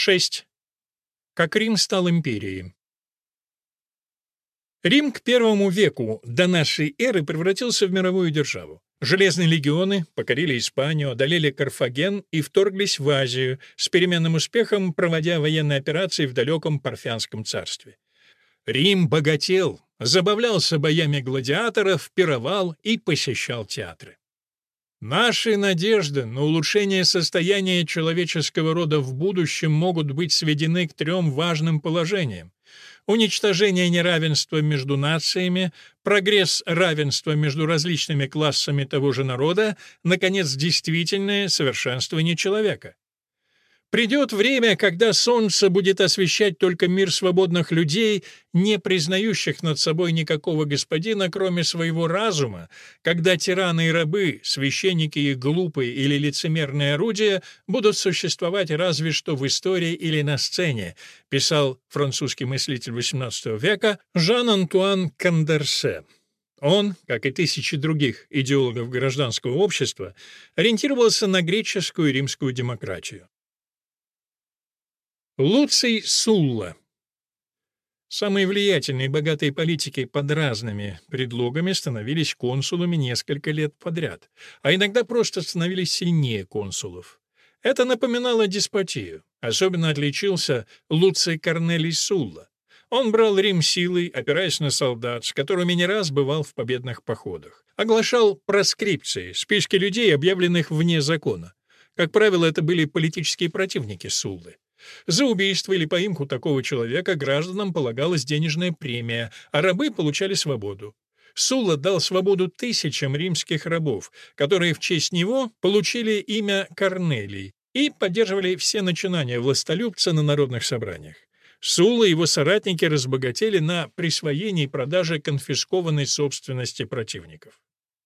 6. Как Рим стал империей. Рим к первому веку до нашей эры превратился в мировую державу. Железные легионы покорили Испанию, одолели Карфаген и вторглись в Азию, с переменным успехом проводя военные операции в далеком Парфянском царстве. Рим богател, забавлялся боями гладиаторов, пировал и посещал театры. Наши надежды на улучшение состояния человеческого рода в будущем могут быть сведены к трем важным положениям: уничтожение неравенства между нациями, прогресс равенства между различными классами того же народа, наконец, действительное совершенствование человека. Придет время, когда солнце будет освещать только мир свободных людей, не признающих над собой никакого господина, кроме своего разума, когда тираны и рабы, священники и глупые или лицемерные орудия будут существовать разве что в истории или на сцене, писал французский мыслитель XVIII века Жан-Антуан Кондорсе. Он, как и тысячи других идеологов гражданского общества, ориентировался на греческую и римскую демократию. Луций Сулла. Самые влиятельные и богатые политики под разными предлогами становились консулами несколько лет подряд, а иногда просто становились сильнее консулов. Это напоминало деспотию. Особенно отличился Луций Корнелий Сулла. Он брал Рим силой, опираясь на солдат, с которыми не раз бывал в победных походах. Оглашал проскрипции, списки людей, объявленных вне закона. Как правило, это были политические противники Суллы. За убийство или поимку такого человека гражданам полагалась денежная премия, а рабы получали свободу. Сулла дал свободу тысячам римских рабов, которые в честь него получили имя Корнелий и поддерживали все начинания властолюбца на народных собраниях. Сулла и его соратники разбогатели на присвоении и продаже конфискованной собственности противников.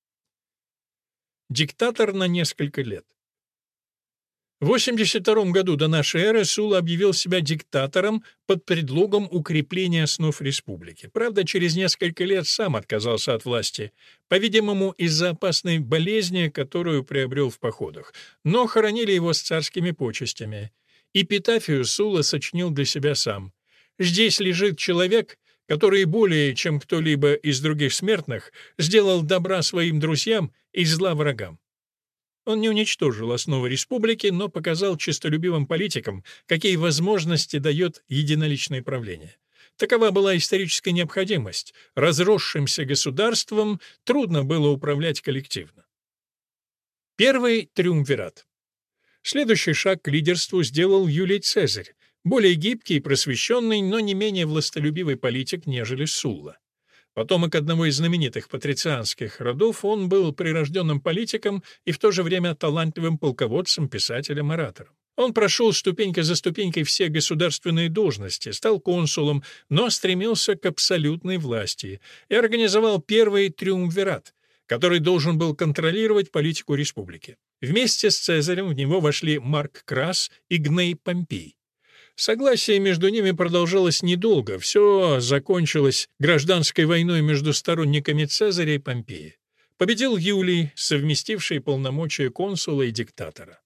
Диктатор на несколько лет. В 82 году до нашей эры Сулла объявил себя диктатором под предлогом укрепления основ республики. Правда, через несколько лет сам отказался от власти, по-видимому, из-за опасной болезни, которую приобрел в походах, но хоронили его с царскими почестями. Эпитафию Сулла сочинил для себя сам. «Здесь лежит человек, который более, чем кто-либо из других смертных, сделал добра своим друзьям и зла врагам». Он не уничтожил основы республики, но показал честолюбивым политикам, какие возможности дает единоличное правление. Такова была историческая необходимость. Разросшимся государством трудно было управлять коллективно. Первый триумвират. Следующий шаг к лидерству сделал Юлий Цезарь, более гибкий и просвещенный, но не менее властолюбивый политик, нежели Сулла. Потомок одного из знаменитых патрицианских родов, он был прирожденным политиком и в то же время талантливым полководцем, писателем, оратором. Он прошел ступенька за ступенькой все государственные должности, стал консулом, но стремился к абсолютной власти и организовал первый триумвират, который должен был контролировать политику республики. Вместе с Цезарем в него вошли Марк Крас и Гней Помпей. Согласие между ними продолжалось недолго, все закончилось гражданской войной между сторонниками Цезаря и Помпея. Победил Юлий, совместивший полномочия консула и диктатора.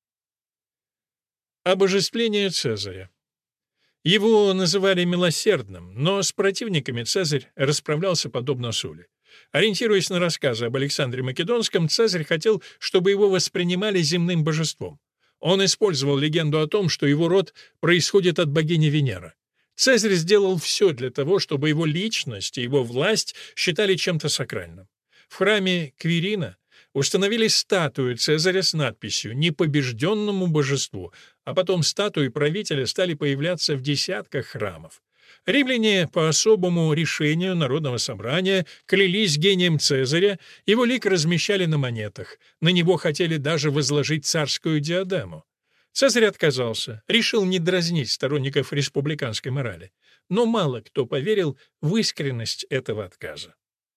Обожествление Цезаря. Его называли милосердным, но с противниками Цезарь расправлялся подобно Сулле. Ориентируясь на рассказы об Александре Македонском, Цезарь хотел, чтобы его воспринимали земным божеством. Он использовал легенду о том, что его род происходит от богини Венеры. Цезарь сделал все для того, чтобы его личность и его власть считали чем-то сакральным. В храме Квирина установили статую Цезаря с надписью «Непобежденному божеству», а потом статуи правителя стали появляться в десятках храмов. Римляне по особому решению Народного собрания клялись гением Цезаря, его лик размещали на монетах, на него хотели даже возложить царскую диадему. Цезарь отказался, решил не дразнить сторонников республиканской морали, но мало кто поверил в искренность этого отказа.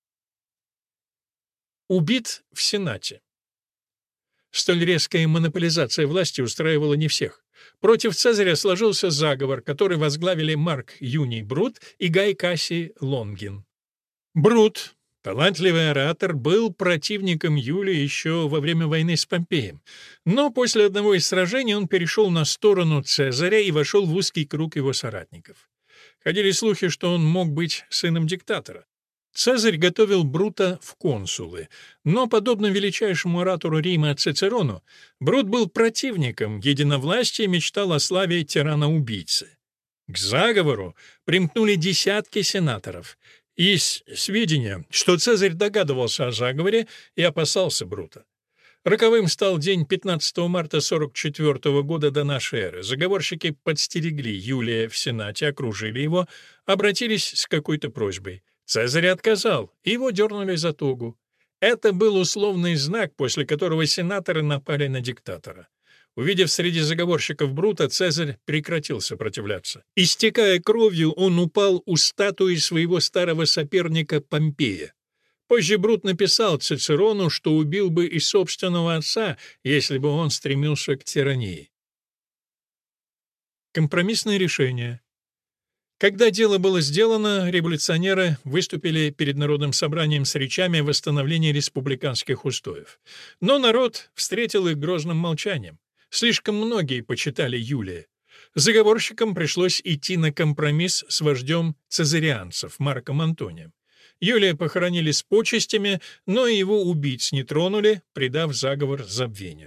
Убит в Сенате. Столь резкая монополизация власти устраивала не всех. Против Цезаря сложился заговор, который возглавили Марк Юний Брут и Гай Кассий Лонгин. Брут, Талантливый оратор был противником Юлия еще во время войны с Помпеем, но после одного из сражений он перешел на сторону Цезаря и вошел в узкий круг его соратников. Ходили слухи, что он мог быть сыном диктатора. Цезарь готовил Брута в консулы, но, подобно величайшему оратору Рима Цицерону, Брут был противником единовластия и мечтал о славе тирана-убийцы. К заговору примкнули десятки сенаторов. Есть сведения, что Цезарь догадывался о заговоре и опасался Брута. Роковым стал день 15 марта 44 года до нашей эры. Заговорщики подстерегли Юлия в Сенате, окружили его, обратились с какой-то просьбой. Цезарь отказал, и его дернули за тогу. Это был условный знак, после которого сенаторы напали на диктатора. Увидев среди заговорщиков Брута, Цезарь прекратил сопротивляться. Истекая кровью, он упал у статуи своего старого соперника Помпея. Позже Брут написал Цицерону, что убил бы и собственного отца, если бы он стремился к тирании. Компромиссное решение. Когда дело было сделано, революционеры выступили перед народным собранием с речами о восстановлении республиканских устоев. Но народ встретил их грозным молчанием. Слишком многие почитали Юлия. Заговорщикам пришлось идти на компромисс с вождем цезарианцев Марком Антонием. Юлия похоронили с почестями, но и его убийц не тронули, предав заговор забвению.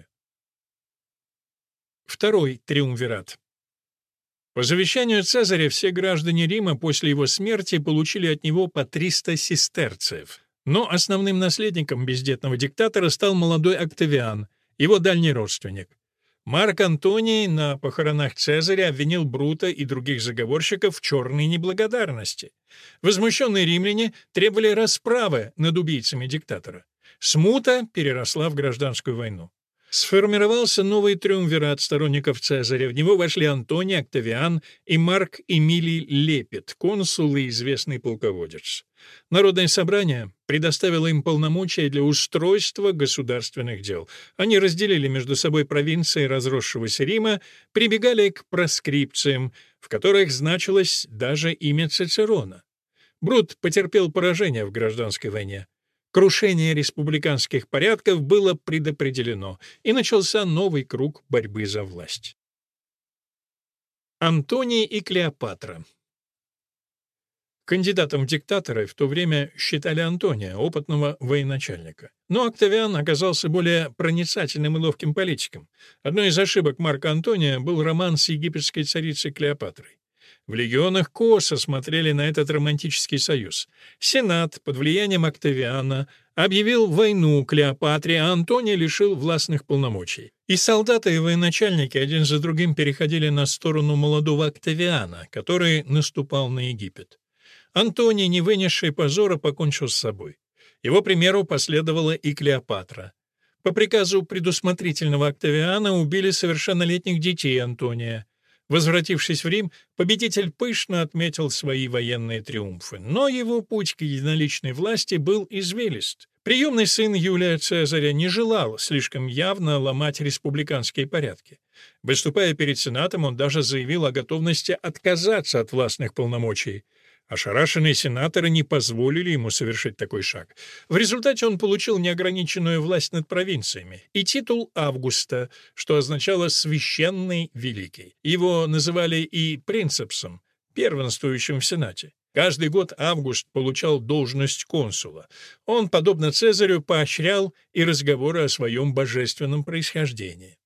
Второй триумвират. По завещанию Цезаря все граждане Рима после его смерти получили от него по 300 сестерцев. Но основным наследником бездетного диктатора стал молодой Октавиан, его дальний родственник. Марк Антоний на похоронах Цезаря обвинил Брута и других заговорщиков в черной неблагодарности. Возмущенные римляне требовали расправы над убийцами диктатора. Смута переросла в гражданскую войну. Сформировался новый триумвират сторонников Цезаря. В него вошли Антоний, Октавиан и Марк Эмилий Лепет, консул и известный полководец. Народное собрание предоставило им полномочия для устройства государственных дел. Они разделили между собой провинции разросшегося Рима, прибегали к проскрипциям, в которых значилось даже имя Цицерона. Брут потерпел поражение в гражданской войне. Крушение республиканских порядков было предопределено, и начался новый круг борьбы за власть. Антоний и Клеопатра. Кандидатом в диктаторы в то время считали Антония, опытного военачальника. Но Октавиан оказался более проницательным и ловким политиком. Одной из ошибок Марка Антония был роман с египетской царицей Клеопатрой. В легионах косо смотрели на этот романтический союз. Сенат под влиянием Октавиана объявил войну Клеопатре, а Антония лишил властных полномочий. И солдаты, и военачальники один за другим переходили на сторону молодого Октавиана, который наступал на Египет. Антоний, не вынесший позора, покончил с собой. Его примеру последовала и Клеопатра. По приказу предусмотрительного Октавиана убили совершеннолетних детей Антония. Возвратившись в Рим, победитель пышно отметил свои военные триумфы, но его путь к единоличной власти был извилист. Приемный сын Юлия Цезаря не желал слишком явно ломать республиканские порядки. Выступая перед Сенатом, он даже заявил о готовности отказаться от властных полномочий. Ошарашенные сенаторы не позволили ему совершить такой шаг. В результате он получил неограниченную власть над провинциями и титул Августа, что означало «священный великий». Его называли и принцепсом, первенствующим в Сенате. Каждый год Август получал должность консула. Он, подобно Цезарю, поощрял и разговоры о своем божественном происхождении.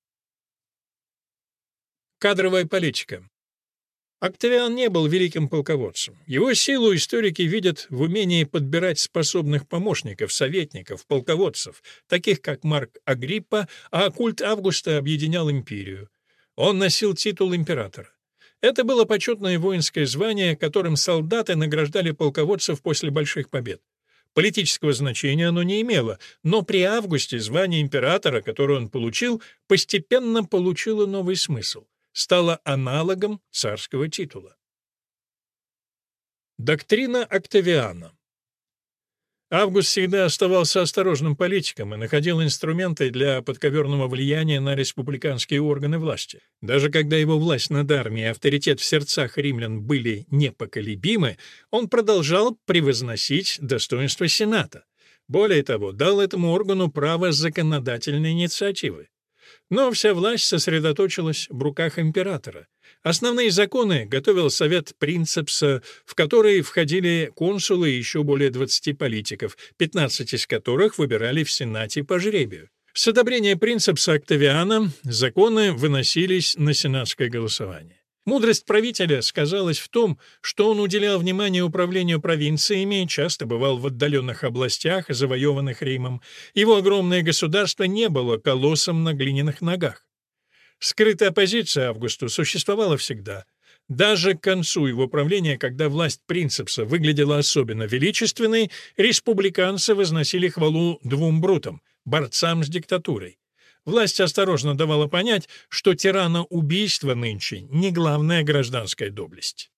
Кадровая политика. Октавиан не был великим полководцем. Его силу историки видят в умении подбирать способных помощников, советников, полководцев, таких как Марк Агриппа, а культ Августа объединял империю. Он носил титул императора. Это было почетное воинское звание, которым солдаты награждали полководцев после больших побед. Политического значения оно не имело, но при Августе звание императора, которое он получил, постепенно получило новый смысл. Стало аналогом царского титула. Доктрина Октавиана. Август всегда оставался осторожным политиком и находил инструменты для подковерного влияния на республиканские органы власти. Даже когда его власть над армией и авторитет в сердцах римлян были непоколебимы, он продолжал превозносить достоинство Сената. Более того, дал этому органу право законодательной инициативы. Но вся власть сосредоточилась в руках императора. Основные законы готовил совет принцепса, в который входили консулы и еще более 20 политиков, 15 из которых выбирали в Сенате по жребию. С одобрения принцепса Октавиана законы выносились на сенатское голосование. Мудрость правителя сказалась в том, что он уделял внимание управлению провинциями, часто бывал в отдаленных областях, завоеванных Римом. Его огромное государство не было колоссом на глиняных ногах. Скрытая оппозиция Августу существовала всегда. Даже к концу его правления, когда власть принцепса выглядела особенно величественной, республиканцы возносили хвалу двум брутам — борцам с диктатурой. Власть осторожно давала понять, что тирана-убийство нынче не главная гражданская доблесть.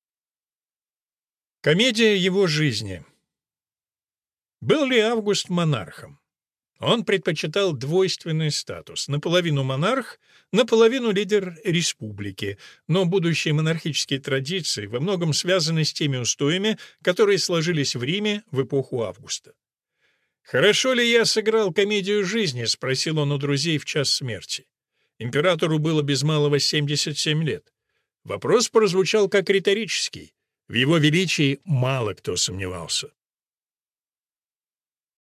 Комедия его жизни. Был ли Август монархом? Он предпочитал двойственный статус: наполовину монарх, наполовину лидер республики, но будущие монархические традиции во многом связаны с теми устоями, которые сложились в Риме в эпоху Августа. «Хорошо ли я сыграл комедию жизни?» — спросил он у друзей в час смерти. Императору было без малого 77 лет. Вопрос прозвучал как риторический. В его величии мало кто сомневался.